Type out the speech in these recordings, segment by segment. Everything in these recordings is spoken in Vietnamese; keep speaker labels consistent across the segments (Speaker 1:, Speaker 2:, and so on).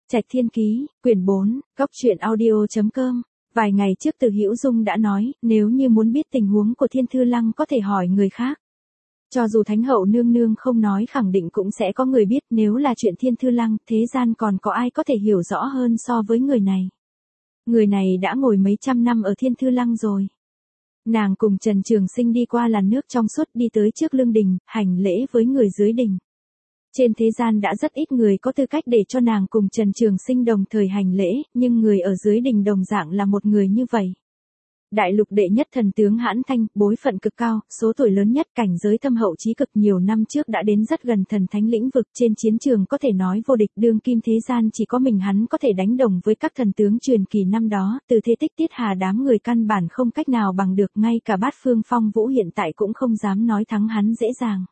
Speaker 1: Trạch Thiên Ký, quyển 4, góc truyện audio.com. Vài ngày trước Từ Hữu Dung đã nói, nếu như muốn biết tình huống của Thiên Thư Lăng có thể hỏi người khác. Cho dù Thánh Hậu nương nương không nói khẳng định cũng sẽ có người biết, nếu là chuyện Thiên Thư Lăng, thế gian còn có ai có thể hiểu rõ hơn so với người này. Người này đã ngồi mấy trăm năm ở Thiên Thư Lăng rồi. Nàng cùng Trần Trường Sinh đi qua làn nước trong suốt đi tới trước lương đình, hành lễ với người dưới đình. Trên thế gian đã rất ít người có tư cách để cho nàng cùng Trần Trường Sinh đồng thời hành lễ, nhưng người ở dưới đình đồng dạng là một người như vậy. Đại lục đệ nhất thần tướng Hãn Thanh, bối phận cực cao, số tuổi lớn nhất, cảnh giới thâm hậu trí cực, nhiều năm trước đã đến rất gần thần thánh lĩnh vực, trên chiến trường có thể nói vô địch, đương kim thế gian chỉ có mình hắn có thể đánh đồng với các thần tướng truyền kỳ năm đó, từ thế tích Tiết Hà đám người căn bản không cách nào bằng được, ngay cả Bát Phương Phong Vũ hiện tại cũng không dám nói thắng hắn dễ dàng.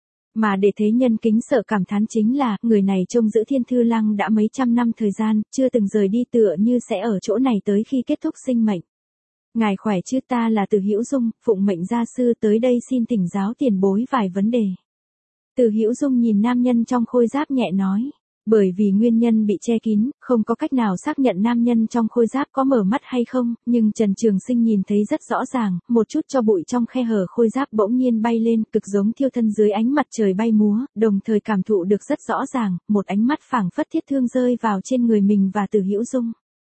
Speaker 1: Mà để thế nhân kính sợ cảm thán chính là, người này trông giữ Thiên Thư Lăng đã mấy trăm năm thời gian, chưa từng rời đi, tựa như sẽ ở chỗ này tới khi kết thúc sinh mệnh. Ngài khỏe chứ, ta là Từ Hữu Dung, phụng mệnh gia sư tới đây xin thỉnh giáo tiền bối vài vấn đề. Từ Hữu Dung nhìn nam nhân trong khôi giáp nhẹ nói. Bởi vì nguyên nhân bị che kín, không có cách nào xác nhận nam nhân trong khôi giáp có mở mắt hay không, nhưng Trần Trường Sinh nhìn thấy rất rõ ràng, một chút cho bụi trong khe hở khôi giáp bỗng nhiên bay lên, cực giống thiêu thân dưới ánh mặt trời bay múa, đồng thời cảm thụ được rất rõ ràng, một ánh mắt phảng phất thiết thương rơi vào trên người mình và Từ Hữu Dung.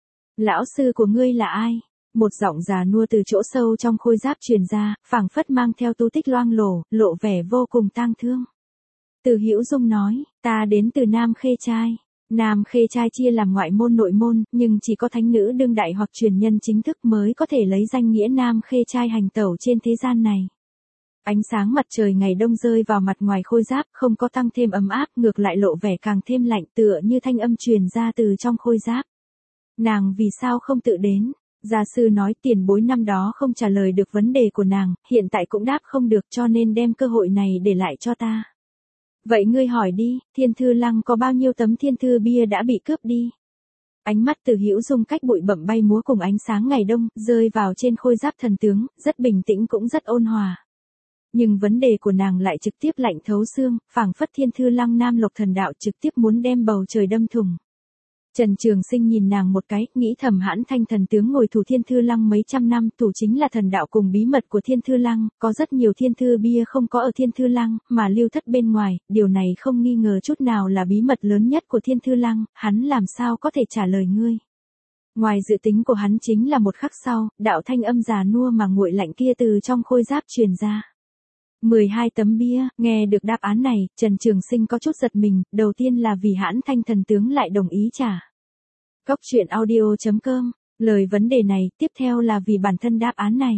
Speaker 1: Lão sư của ngươi là ai? Một giọng già nua từ chỗ sâu trong khôi giáp truyền ra, phảng phất mang theo tu tích loang lổ, lộ vẻ vô cùng tang thương. Từ Hữu Dung nói, ta đến từ Nam Khê Trai. Nam Khê Trai chia làm ngoại môn nội môn, nhưng chỉ có thánh nữ đương đại hoặc truyền nhân chính thức mới có thể lấy danh nghĩa Nam Khê Trai hành tẩu trên thế gian này. Ánh sáng mặt trời ngày đông rơi vào mặt ngoài khôi giáp, không có tăng thêm ấm áp, ngược lại lộ vẻ càng thêm lạnh, tựa như thanh âm truyền ra từ trong khôi giáp. Nàng vì sao không tự đến? Gia sư nói tiền bối năm đó không trả lời được vấn đề của nàng, hiện tại cũng đáp không được, cho nên đem cơ hội này để lại cho ta. Vậy ngươi hỏi đi, Thiên Thư Lăng có bao nhiêu tấm thiên thư bia đã bị cướp đi? Ánh mắt Từ Hữu Dung cách bụi bặm bay múa cùng ánh sáng ngày đông, rơi vào trên khôi giáp thần tướng, rất bình tĩnh cũng rất ôn hòa. Nhưng vấn đề của nàng lại trực tiếp lạnh thấu xương, phảng phất Thiên Thư Lăng Nam Lộc Thần Đạo trực tiếp muốn đem bầu trời đâm thủng. Trần Trường Sinh nhìn nàng một cái, nghĩ thầm Hãn Thanh thần tướng ngồi thủ Thiên Thư Lăng mấy trăm năm, thủ chính là thần đạo cùng bí mật của Thiên Thư Lăng, có rất nhiều thiên thư bia không có ở Thiên Thư Lăng, mà lưu thất bên ngoài, điều này không nghi ngờ chút nào là bí mật lớn nhất của Thiên Thư Lăng, hắn làm sao có thể trả lời ngươi. Ngoài dự tính của hắn chính là một khắc sau, đạo thanh âm già nua mà nguội lạnh kia từ trong khôi giáp truyền ra. 12 tấm bia, nghe được đáp án này, Trần Trường Sinh có chút giật mình, đầu tiên là vì Hãn Thanh thần tướng lại đồng ý trả. Góc truyện audio.com, lời vấn đề này, tiếp theo là vì bản thân đáp án này.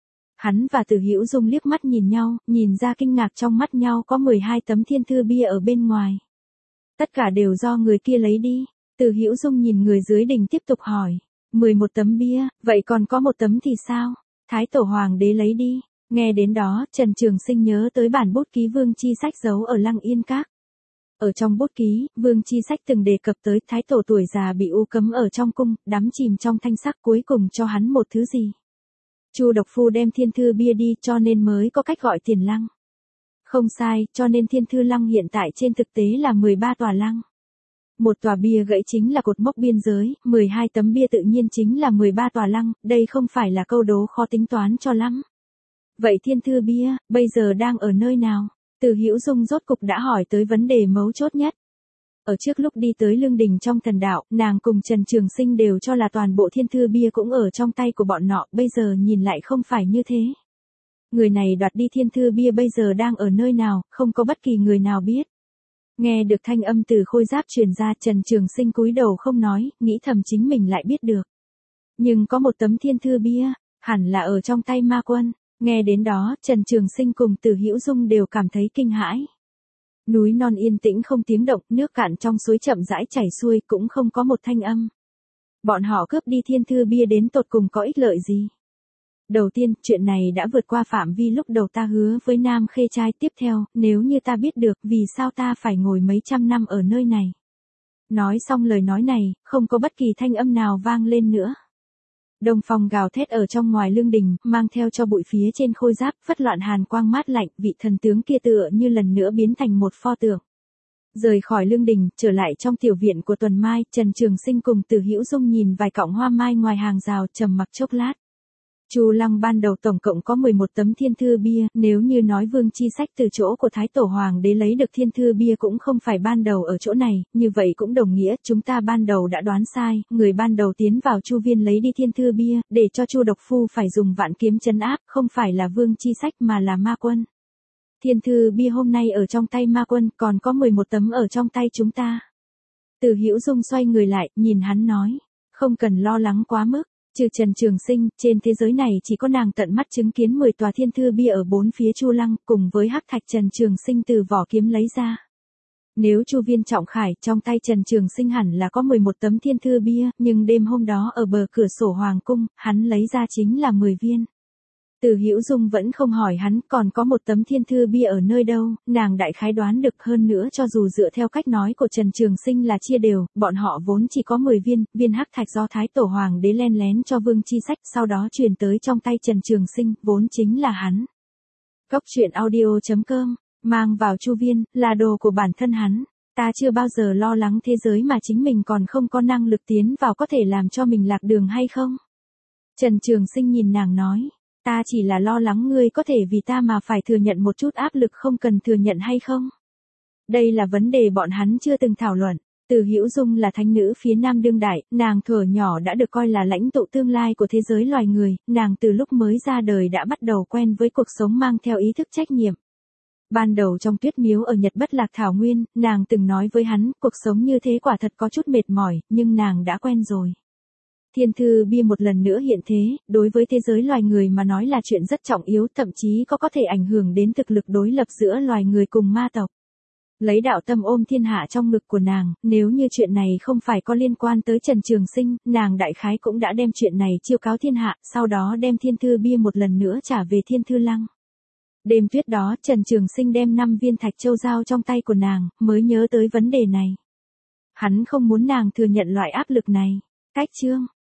Speaker 1: Hắn và Từ Hữu Dung liếc mắt nhìn nhau, nhìn ra kinh ngạc trong mắt nhau, có 12 tấm thiên thư bia ở bên ngoài. Tất cả đều do người kia lấy đi. Từ Hữu Dung nhìn người dưới đình tiếp tục hỏi. 11 tấm bia, vậy còn có một tấm thì sao? Thái tổ hoàng đế lấy đi. Nghe đến đó, Trần Trường Sinh nhớ tới bản bút ký Vương Chi Sách giấu ở Lăng Yên Các. Ở trong bút ký, Vương Chi Sách từng đề cập tới Thái tổ tuổi già bị u cấm ở trong cung, đắm chìm trong thanh sắc, cuối cùng cho hắn một thứ gì. Chu độc phu đem thiên thư bia đi, cho nên mới có cách gọi Tiền Lăng. Không sai, cho nên Thiên Thư Lăng hiện tại trên thực tế là 13 tòa lăng. Một tòa bia gãy chính là cột mốc biên giới, 12 tấm bia tự nhiên chính là 13 tòa lăng, đây không phải là câu đố khó tính toán cho lắm. Vậy thiên thư bia, bây giờ đang ở nơi nào? Từ Hữu Dung rốt cục đã hỏi tới vấn đề mấu chốt nhất. Ở trước lúc đi tới lương đình trong thần đạo, nàng cùng Trần Trường Sinh đều cho là toàn bộ thiên thư bia cũng ở trong tay của bọn nọ, bây giờ nhìn lại không phải như thế. Người này đoạt đi thiên thư bia bây giờ đang ở nơi nào, không có bất kỳ người nào biết. Nghe được thanh âm từ khôi giáp truyền ra, Trần Trường Sinh cúi đầu không nói, nghĩ thầm chính mình lại biết được. Nhưng có một tấm thiên thư bia, hẳn là ở trong tay ma quân. Nghe đến đó, Trần Trường Sinh cùng Từ Hữu Dung đều cảm thấy kinh hãi. Núi non yên tĩnh không tiếng động, nước cạn trong suối chậm rãi chảy xuôi, cũng không có một thanh âm. Bọn họ cướp đi thiên thư bia đến tột cùng có ích lợi gì? Đầu tiên, chuyện này đã vượt qua phạm vi lúc đầu ta hứa với Nam Khê Trai. Tiếp theo, nếu như ta biết được, vì sao ta phải ngồi mấy trăm năm ở nơi này? Nói xong lời nói này, không có bất kỳ thanh âm nào vang lên nữa. Đông phong gào thét ở trong ngoài lương đình, mang theo cho bụi phía trên khôi giáp, phất loạn hàn quang mát lạnh, vị thần tướng kia tựa như lần nữa biến thành một pho tượng. Rời khỏi lương đình, trở lại trong tiểu viện của Tuần Mai, Trần Trường Sinh cùng Từ Hữu Dung nhìn vài cọng hoa mai ngoài hàng rào trầm mặc chốc lát. Chu Lăng ban đầu tổng cộng có 11 tấm thiên thư bia, nếu như nói Vương Chi Sách từ chỗ của Thái Tổ Hoàng đế lấy được thiên thư bia cũng không phải ban đầu ở chỗ này, như vậy cũng đồng nghĩa chúng ta ban đầu đã đoán sai, người ban đầu tiến vào Chu Viên lấy đi thiên thư bia, để cho Chu Độc Phu phải dùng vạn kiếm trấn áp, không phải là Vương Chi Sách mà là Ma Quân. Thiên thư bia hôm nay ở trong tay Ma Quân, còn có 11 tấm ở trong tay chúng ta. Từ Hữu Dung xoay người lại, nhìn hắn nói, không cần lo lắng quá mức. Trừ Trần Trường Sinh, trên thế giới này chỉ có nàng tận mắt chứng kiến 10 tòa thiên thư bia ở bốn phía Chu Lăng, cùng với hắc thạch Trần Trường Sinh từ vỏ kiếm lấy ra. Nếu Chu Viên trọng khải, trong tay Trần Trường Sinh hẳn là có 11 tấm thiên thư bia, nhưng đêm hôm đó ở bờ cửa sổ hoàng cung, hắn lấy ra chính là 10 viên. Từ Hữu Dung vẫn không hỏi hắn còn có một tấm thiên thư bia ở nơi đâu, nàng đại khái đoán được hơn nữa cho dù dựa theo cách nói của Trần Trường Sinh là chia đều, bọn họ vốn chỉ có 10 viên, viên hắc thạch do Thái Tổ Hoàng đế len lén cho Vương Chi Sách sau đó truyền tới trong tay Trần Trường Sinh, vốn chính là hắn. Cốc truyện audio.com, mang vào Chu Viên, là đồ của bản thân hắn. Ta chưa bao giờ lo lắng thế giới mà chính mình còn không có năng lực tiến vào có thể làm cho mình lạc đường hay không. Trần Trường Sinh nhìn nàng nói. Ta chỉ là lo lắng ngươi có thể vì ta mà phải thừa nhận một chút áp lực không cần thừa nhận hay không? Đây là vấn đề bọn hắn chưa từng thảo luận. Từ Hữu Dung là thánh nữ phía Nam đương đại, nàng thuở nhỏ đã được coi là lãnh tụ tương lai của thế giới loài người, nàng từ lúc mới ra đời đã bắt đầu quen với cuộc sống mang theo ý thức trách nhiệm. Ban đầu trong Tuyết Miếu ở Nhật Bất Lạc Thảo Nguyên, nàng từng nói với hắn, cuộc sống như thế quả thật có chút mệt mỏi, nhưng nàng đã quen rồi. Thiên thư bia một lần nữa hiện thế, đối với thế giới loài người mà nói là chuyện rất trọng yếu, thậm chí có thể ảnh hưởng đến thực lực đối lập giữa loài người cùng ma tộc. Lấy đạo tâm ôm thiên hạ trong ngực của nàng, nếu như chuyện này không phải có liên quan tới Trần Trường Sinh, nàng đại khái cũng đã đem chuyện này chiêu cáo thiên hạ, sau đó đem thiên thư bia một lần nữa trả về Thiên Thư Lăng. Đêm tuyết đó, Trần Trường Sinh đem 5 viên thạch châu giao trong tay của nàng, mới nhớ tới vấn đề này. Hắn không muốn nàng thừa nhận loại áp lực này. Cách chương